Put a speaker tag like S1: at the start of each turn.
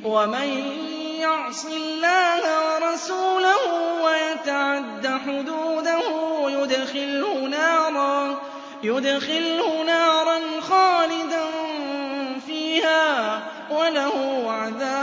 S1: وَمَن يَعْصِ اللَّهَ وَرَسُولَهُ وَيَتَعَدَّ حُدُودَهُ يُدْخِلْهُ نَارًا خَالِدًا فِيهَا وَلَهُ عَذَابٌ